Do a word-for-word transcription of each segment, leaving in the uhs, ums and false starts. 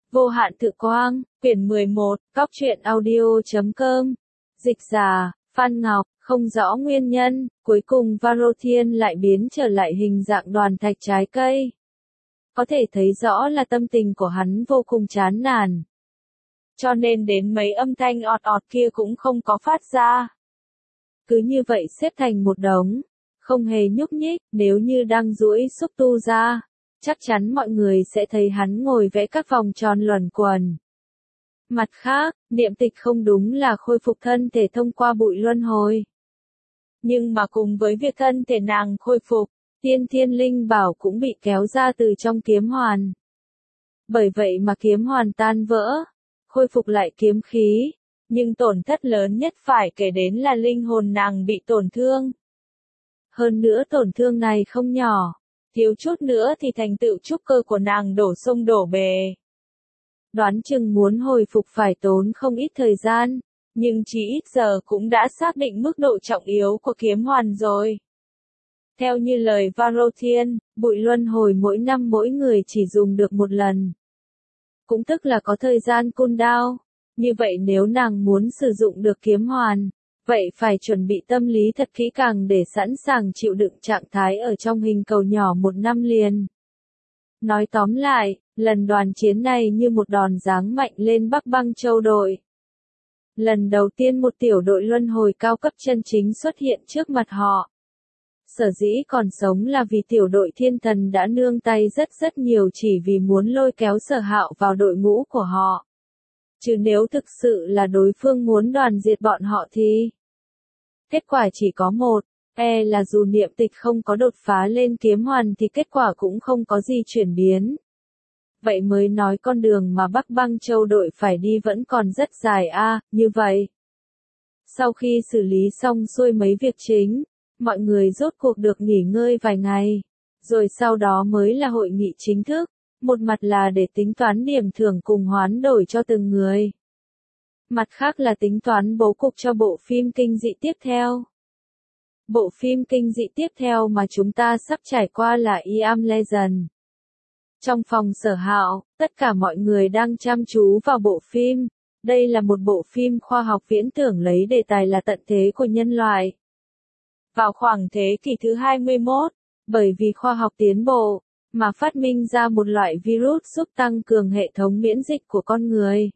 Vô hạn tự quang, quyển mười một, cóc truyện audio chấm com. Dịch giả, Phan Ngọc, không rõ nguyên nhân, cuối cùng Varothian lại biến trở lại hình dạng đoàn thạch trái cây. Có thể thấy rõ là tâm tình của hắn vô cùng chán nản. Cho nên đến mấy âm thanh ọt ọt kia cũng không có phát ra. Cứ như vậy xếp thành một đống, không hề nhúc nhích, nếu như đang duỗi xúc tu ra, chắc chắn mọi người sẽ thấy hắn ngồi vẽ các vòng tròn luẩn quẩn. Mặt khác, niệm tịch không đúng là khôi phục thân thể thông qua bụi luân hồi. Nhưng mà cùng với việc thân thể nàng khôi phục, tiên thiên linh bảo cũng bị kéo ra từ trong kiếm hoàn. Bởi vậy mà kiếm hoàn tan vỡ, khôi phục lại kiếm khí, nhưng tổn thất lớn nhất phải kể đến là linh hồn nàng bị tổn thương. Hơn nữa tổn thương này không nhỏ, thiếu chút nữa thì thành tựu trúc cơ của nàng đổ sông đổ bể. Đoán chừng muốn hồi phục phải tốn không ít thời gian, nhưng chỉ ít giờ cũng đã xác định mức độ trọng yếu của kiếm hoàn rồi. Theo như lời Varothian, bụi luân hồi mỗi năm mỗi người chỉ dùng được một lần. Cũng tức là có thời gian cooldown. Như vậy nếu nàng muốn sử dụng được kiếm hoàn, vậy phải chuẩn bị tâm lý thật kỹ càng để sẵn sàng chịu đựng trạng thái ở trong hình cầu nhỏ một năm liền. Nói tóm lại, lần đoàn chiến này như một đòn giáng mạnh lên Bắc Băng Châu đội. Lần đầu tiên một tiểu đội luân hồi cao cấp chân chính xuất hiện trước mặt họ. Sở dĩ còn sống là vì tiểu đội thiên thần đã nương tay rất rất nhiều chỉ vì muốn lôi kéo Sở Hạo vào đội ngũ của họ. Chứ nếu thực sự là đối phương muốn đoàn diệt bọn họ thì... Kết quả chỉ có một, e là dù niệm tịch không có đột phá lên kiếm hoàn thì kết quả cũng không có gì chuyển biến. Vậy mới nói con đường mà Bắc Băng Châu đội phải đi vẫn còn rất dài a, à, như vậy. Sau khi xử lý xong xuôi mấy việc chính, mọi người rốt cuộc được nghỉ ngơi vài ngày, rồi sau đó mới là hội nghị chính thức, một mặt là để tính toán điểm thưởng cùng hoán đổi cho từng người. Mặt khác là tính toán bố cục cho bộ phim kinh dị tiếp theo. Bộ phim kinh dị tiếp theo mà chúng ta sắp trải qua là I Am Legend. Trong phòng Sở Hạo, tất cả mọi người đang chăm chú vào bộ phim. Đây là một bộ phim khoa học viễn tưởng lấy đề tài là tận thế của nhân loại. Vào khoảng thế kỷ thứ hai mươi mốt, bởi vì khoa học tiến bộ, mà phát minh ra một loại virus giúp tăng cường hệ thống miễn dịch của con người.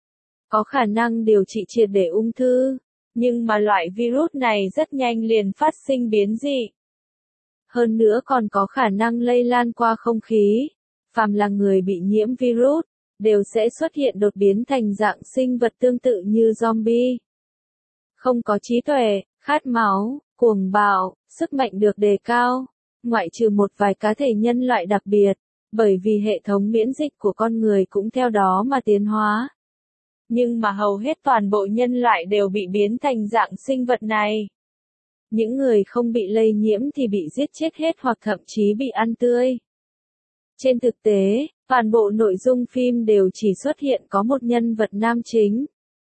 Có khả năng điều trị triệt để ung thư, nhưng mà loại virus này rất nhanh liền phát sinh biến dị. Hơn nữa còn có khả năng lây lan qua không khí. Phàm là người bị nhiễm virus, đều sẽ xuất hiện đột biến thành dạng sinh vật tương tự như zombie. Không có trí tuệ, khát máu, cuồng bạo, sức mạnh được đề cao, ngoại trừ một vài cá thể nhân loại đặc biệt, bởi vì hệ thống miễn dịch của con người cũng theo đó mà tiến hóa. Nhưng mà hầu hết toàn bộ nhân loại đều bị biến thành dạng sinh vật này. Những người không bị lây nhiễm thì bị giết chết hết hoặc thậm chí bị ăn tươi. Trên thực tế, toàn bộ nội dung phim đều chỉ xuất hiện có một nhân vật nam chính.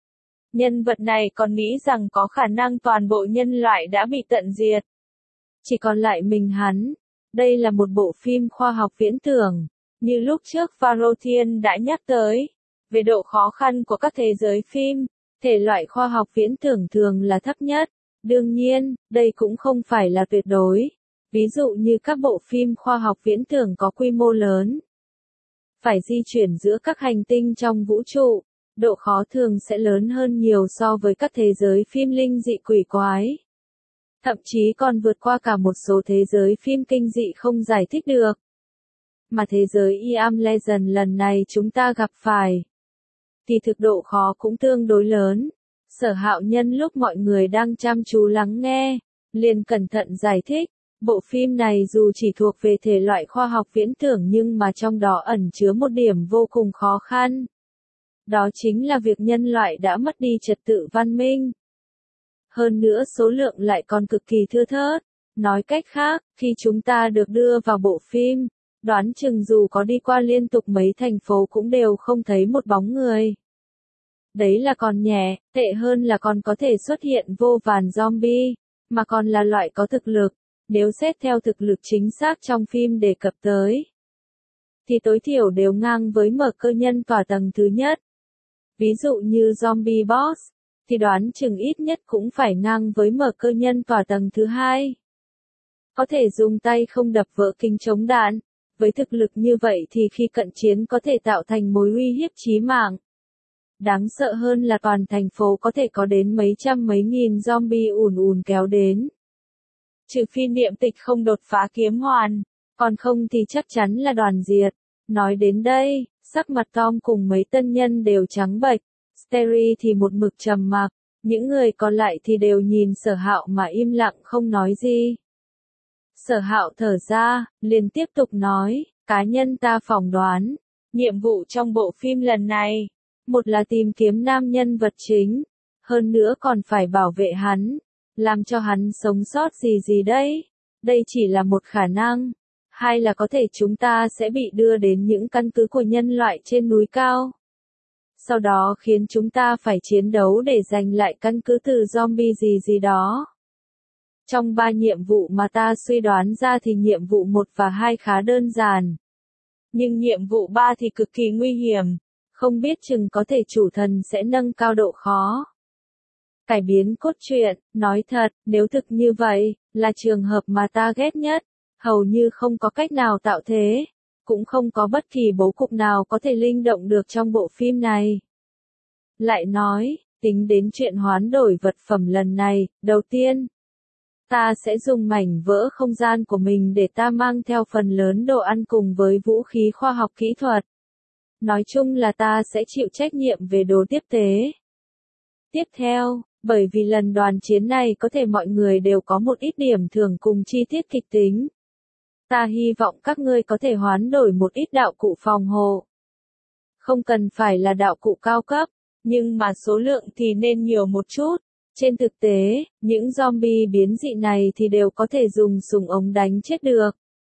Nhân vật này còn nghĩ rằng có khả năng toàn bộ nhân loại đã bị tận diệt. Chỉ còn lại mình hắn. Đây là một bộ phim khoa học viễn tưởng. Như lúc trước Varothian đã nhắc tới, về độ khó khăn của các thế giới phim, thể loại khoa học viễn tưởng thường là thấp nhất. Đương nhiên, đây cũng không phải là tuyệt đối. Ví dụ như các bộ phim khoa học viễn tưởng có quy mô lớn. Phải di chuyển giữa các hành tinh trong vũ trụ, độ khó thường sẽ lớn hơn nhiều so với các thế giới phim linh dị quỷ quái. Thậm chí còn vượt qua cả một số thế giới phim kinh dị không giải thích được. Mà thế giới I Am Legend lần này chúng ta gặp phải, thì thực độ khó cũng tương đối lớn. Sở Hạo nhân lúc mọi người đang chăm chú lắng nghe, liền cẩn thận giải thích. Bộ phim này dù chỉ thuộc về thể loại khoa học viễn tưởng nhưng mà trong đó ẩn chứa một điểm vô cùng khó khăn. Đó chính là việc nhân loại đã mất đi trật tự văn minh. Hơn nữa số lượng lại còn cực kỳ thưa thớt. Nói cách khác, khi chúng ta được đưa vào bộ phim, đoán chừng dù có đi qua liên tục mấy thành phố cũng đều không thấy một bóng người. Đấy là còn nhẹ, tệ hơn là còn có thể xuất hiện vô vàn zombie, mà còn là loại có thực lực. Nếu xét theo thực lực chính xác trong phim đề cập tới, thì tối thiểu đều ngang với mở cơ nhân tòa tầng thứ nhất. Ví dụ như zombie boss, thì đoán chừng ít nhất cũng phải ngang với mở cơ nhân tòa tầng thứ hai. Có thể dùng tay không đập vỡ kính chống đạn, với thực lực như vậy thì khi cận chiến có thể tạo thành mối uy hiếp chí mạng. Đáng sợ hơn là toàn thành phố có thể có đến mấy trăm mấy nghìn zombie ùn ùn kéo đến. Trừ phi niệm tịch không đột phá kiếm hoàn, còn không thì chắc chắn là đoàn diệt. Nói đến đây, sắc mặt Tom cùng mấy tân nhân đều trắng bệch, Terry thì một mực trầm mặc, những người còn lại thì đều nhìn Sở Hạo mà im lặng không nói gì. Sở Hạo thở ra, liền tiếp tục nói, cá nhân ta phỏng đoán, nhiệm vụ trong bộ phim lần này, một là tìm kiếm nam nhân vật chính, hơn nữa còn phải bảo vệ hắn, làm cho hắn sống sót gì gì đấy, đây chỉ là một khả năng. Hai là có thể chúng ta sẽ bị đưa đến những căn cứ của nhân loại trên núi cao. Sau đó khiến chúng ta phải chiến đấu để giành lại căn cứ từ zombie gì gì đó. Trong ba nhiệm vụ mà ta suy đoán ra thì nhiệm vụ một và hai khá đơn giản. Nhưng nhiệm vụ ba thì cực kỳ nguy hiểm, không biết chừng có thể chủ thần sẽ nâng cao độ khó. Cải biến cốt truyện, nói thật, nếu thực như vậy, là trường hợp mà ta ghét nhất. Hầu như không có cách nào tạo thế, cũng không có bất kỳ bố cục nào có thể linh động được trong bộ phim này. Lại nói, tính đến chuyện hoán đổi vật phẩm lần này, đầu tiên, ta sẽ dùng mảnh vỡ không gian của mình để ta mang theo phần lớn đồ ăn cùng với vũ khí khoa học kỹ thuật. Nói chung là ta sẽ chịu trách nhiệm về đồ tiếp tế. Tiếp theo, bởi vì lần đoàn chiến này có thể mọi người đều có một ít điểm thưởng cùng chi tiết kịch tính. Ta hy vọng các ngươi có thể hoán đổi một ít đạo cụ phòng hộ. Không cần phải là đạo cụ cao cấp, nhưng mà số lượng thì nên nhiều một chút. Trên thực tế, những zombie biến dị này thì đều có thể dùng súng ống đánh chết được.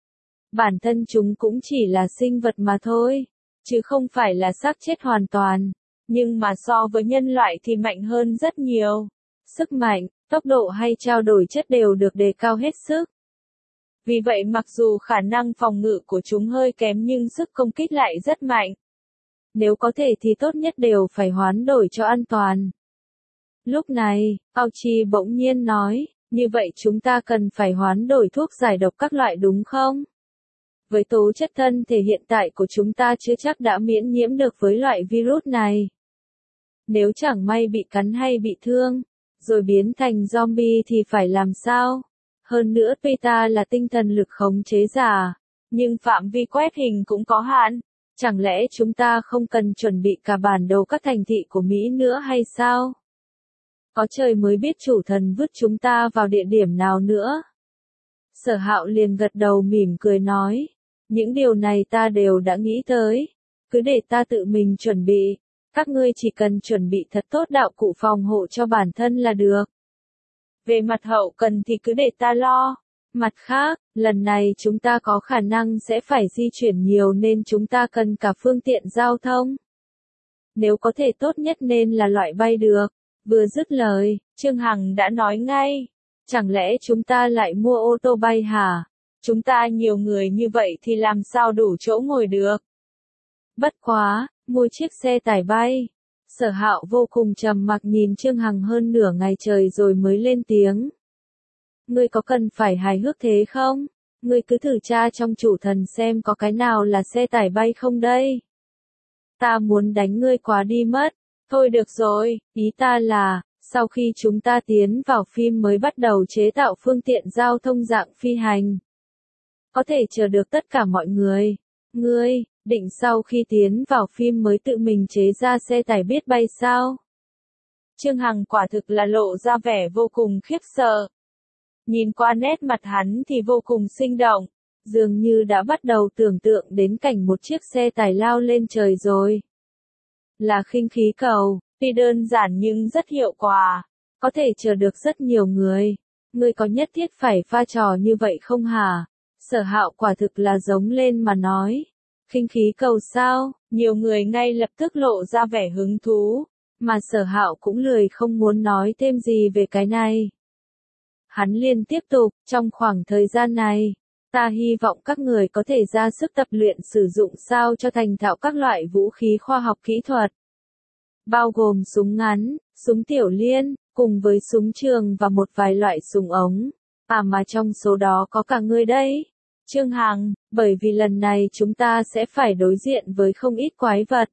Bản thân chúng cũng chỉ là sinh vật mà thôi, chứ không phải là xác chết hoàn toàn. Nhưng mà so với nhân loại thì mạnh hơn rất nhiều. Sức mạnh, tốc độ hay trao đổi chất đều được đề cao hết sức. Vì vậy mặc dù khả năng phòng ngự của chúng hơi kém nhưng sức công kích lại rất mạnh. Nếu có thể thì tốt nhất đều phải hoán đổi cho an toàn. Lúc này, Auchi bỗng nhiên nói, như vậy chúng ta cần phải hoán đổi thuốc giải độc các loại đúng không? Với tố chất thân thể hiện tại của chúng ta chưa chắc đã miễn nhiễm được với loại virus này. Nếu chẳng may bị cắn hay bị thương, rồi biến thành zombie thì phải làm sao? Hơn nữa tuy ta là tinh thần lực khống chế giả, nhưng phạm vi quét hình cũng có hạn. Chẳng lẽ chúng ta không cần chuẩn bị cả bản đồ các thành thị của Mỹ nữa hay sao? Có trời mới biết chủ thần vứt chúng ta vào địa điểm nào nữa. Sở Hạo liền gật đầu mỉm cười nói, những điều này ta đều đã nghĩ tới, cứ để ta tự mình chuẩn bị, các ngươi chỉ cần chuẩn bị thật tốt đạo cụ phòng hộ cho bản thân là được. Về mặt hậu cần thì cứ để ta lo. Mặt khác, lần này chúng ta có khả năng sẽ phải di chuyển nhiều nên chúng ta cần cả phương tiện giao thông. Nếu có thể tốt nhất nên là loại bay được. Vừa dứt lời, Trương Hằng đã nói ngay. Chẳng lẽ chúng ta lại mua ô tô bay hả? Chúng ta nhiều người như vậy thì làm sao đủ chỗ ngồi được? Bất quá, mua chiếc xe tải bay. Sở Hạo vô cùng trầm mặc nhìn Trương Hằng hơn nửa ngày trời rồi mới lên tiếng. Ngươi có cần phải hài hước thế không? Ngươi cứ thử tra trong chủ thần xem có cái nào là xe tải bay không đây? Ta muốn đánh ngươi quá đi mất. Thôi được rồi, ý ta là, sau khi chúng ta tiến vào phim mới bắt đầu chế tạo phương tiện giao thông dạng phi hành. Có thể chờ được tất cả mọi người. Ngươi, định sau khi tiến vào phim mới tự mình chế ra xe tải biết bay sao? Trương Hằng quả thực là lộ ra vẻ vô cùng khiếp sợ. Nhìn qua nét mặt hắn thì vô cùng sinh động, dường như đã bắt đầu tưởng tượng đến cảnh một chiếc xe tải lao lên trời rồi. Là khinh khí cầu, tuy đơn giản nhưng rất hiệu quả, có thể chờ được rất nhiều người. Ngươi có nhất thiết phải pha trò như vậy không hả? Sở Hạo quả thực là giống lên mà nói. Khinh khí cầu sao? Nhiều người ngay lập tức lộ ra vẻ hứng thú, mà Sở Hạo cũng lười không muốn nói thêm gì về cái này. Hắn liền tiếp tục, trong khoảng thời gian này, Ta hy vọng các người có thể ra sức tập luyện sử dụng sao cho thành thạo các loại vũ khí khoa học kỹ thuật, bao gồm súng ngắn, súng tiểu liên, cùng với súng trường và một vài loại súng ống. À mà trong số đó có cả ngươi đấy, Trương Hằng, bởi vì lần này chúng ta sẽ phải đối diện với không ít quái vật.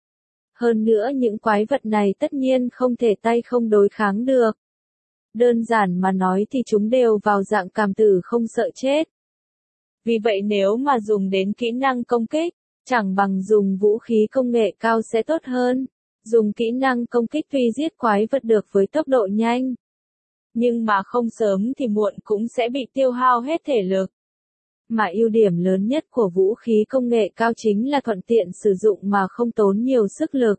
Hơn nữa những quái vật này tất nhiên không thể tay không đối kháng được. Đơn giản mà nói thì chúng đều vào dạng cảm tử không sợ chết. Vì vậy nếu mà dùng đến kỹ năng công kích, chẳng bằng dùng vũ khí công nghệ cao sẽ tốt hơn. Dùng kỹ năng công kích tuy giết quái vật được với tốc độ nhanh, nhưng mà không sớm thì muộn cũng sẽ bị tiêu hao hết thể lực. Mà ưu điểm lớn nhất của vũ khí công nghệ cao chính là thuận tiện sử dụng mà không tốn nhiều sức lực.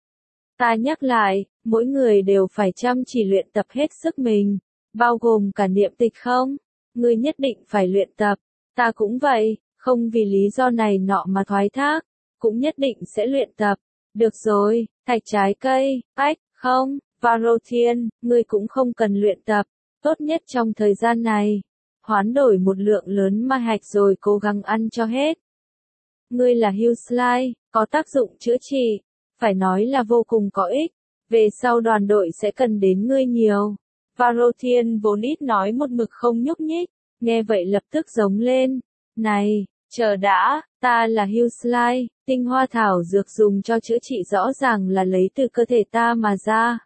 Ta nhắc lại, mỗi người đều phải chăm chỉ luyện tập hết sức mình, bao gồm cả niệm tịch không? Ngươi nhất định phải luyện tập, ta cũng vậy, không vì lý do này nọ mà thoái thác, cũng nhất định sẽ luyện tập. Được rồi, thạch trái cây, ách, không, Varothian, ngươi cũng không cần luyện tập, tốt nhất trong thời gian này, hoán đổi một lượng lớn ma hạch rồi cố gắng ăn cho hết. Ngươi là Hughlai, có tác dụng chữa trị, phải nói là vô cùng có ích, về sau đoàn đội sẽ cần đến ngươi nhiều. Varothian vốn ít nói một mực không nhúc nhích, nghe vậy lập tức giống lên, này, chờ đã, ta là Hughlai, tinh hoa thảo dược dùng cho chữa trị rõ ràng là lấy từ cơ thể ta mà ra.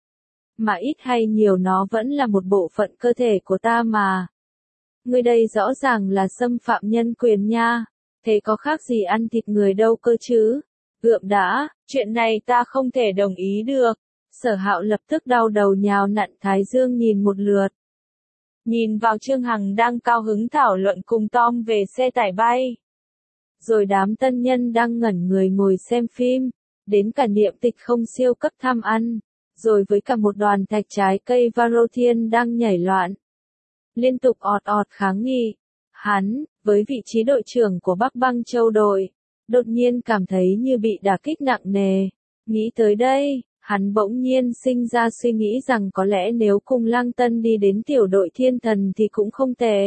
Mà ít hay nhiều nó vẫn là một bộ phận cơ thể của ta mà. Ngươi đây rõ ràng là xâm phạm nhân quyền nha, thế có khác gì ăn thịt người đâu cơ chứ? Gượm đã, chuyện này ta không thể đồng ý được. Sở Hạo lập tức đau đầu nhào nặn thái dương nhìn một lượt. Nhìn vào Trương Hằng đang cao hứng thảo luận cùng Tom về xe tải bay. Rồi đám tân nhân đang ngẩn người ngồi xem phim, đến cả niệm tịch không siêu cấp tham ăn, rồi với cả một đoàn thạch trái cây Varothian đang nhảy loạn. Liên tục ọt ọt kháng nghị. Hắn, với vị trí đội trưởng của Bắc Băng Châu đội, đột nhiên cảm thấy như bị đả kích nặng nề. Nghĩ tới đây, hắn bỗng nhiên sinh ra suy nghĩ rằng có lẽ nếu cùng Lăng Tân đi đến tiểu đội thiên thần thì cũng không tệ.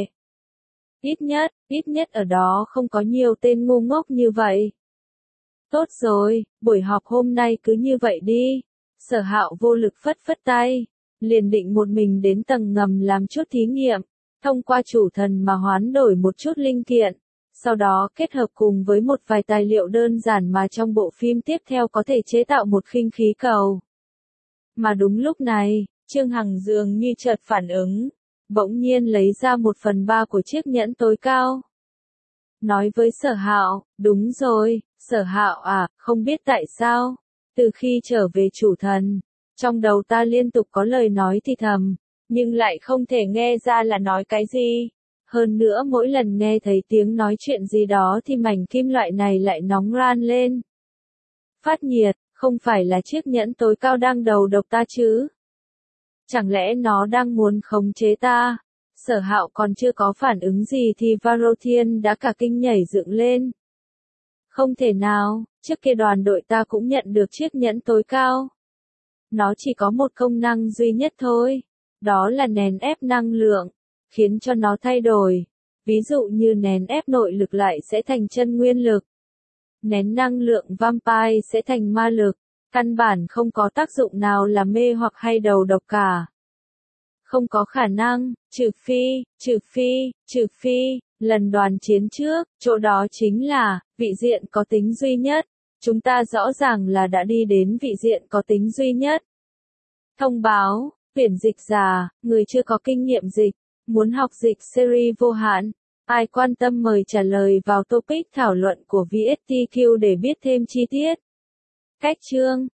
Ít nhất, ít nhất ở đó không có nhiều tên ngu ngốc như vậy. Tốt rồi, buổi họp hôm nay cứ như vậy đi. Sở Hạo vô lực phất phất tay, liền định một mình đến tầng ngầm làm chút thí nghiệm, thông qua chủ thần mà hoán đổi một chút linh kiện, sau đó kết hợp cùng với một vài tài liệu đơn giản mà trong bộ phim tiếp theo có thể chế tạo một khinh khí cầu. Mà đúng lúc này, Trương Hằng dường như chợt phản ứng, bỗng nhiên lấy ra một phần ba của chiếc nhẫn tối cao. Nói với Sở Hạo, đúng rồi, Sở Hạo à, không biết tại sao, từ khi trở về chủ thần, trong đầu ta liên tục có lời nói thì thầm, nhưng lại không thể nghe ra là nói cái gì. Hơn nữa mỗi lần nghe thấy tiếng nói chuyện gì đó thì mảnh kim loại này lại nóng ran lên. Phát nhiệt, không phải là chiếc nhẫn tối cao đang đầu độc ta chứ? Chẳng lẽ nó đang muốn khống chế ta? Sở Hạo còn chưa có phản ứng gì thì Varothian đã cả kinh nhảy dựng lên. Không thể nào, trước kia đoàn đội ta cũng nhận được chiếc nhẫn tối cao. Nó chỉ có một công năng duy nhất thôi, đó là nén ép năng lượng, khiến cho nó thay đổi. Ví dụ như nén ép nội lực lại sẽ thành chân nguyên lực. Nén năng lượng vampire sẽ thành ma lực, căn bản không có tác dụng nào là mê hoặc hay đầu độc cả. Không có khả năng, trừ phi, trừ phi, trừ phi, lần đoàn chiến trước, chỗ đó chính là, vị diện có tính duy nhất. Chúng ta rõ ràng là đã đi đến vị diện có tính duy nhất. Thông báo, tuyển dịch giả, người chưa có kinh nghiệm dịch, muốn học dịch series vô hạn. Ai quan tâm mời trả lời vào topic thảo luận của vê ét tê quy để biết thêm chi tiết. Cách chương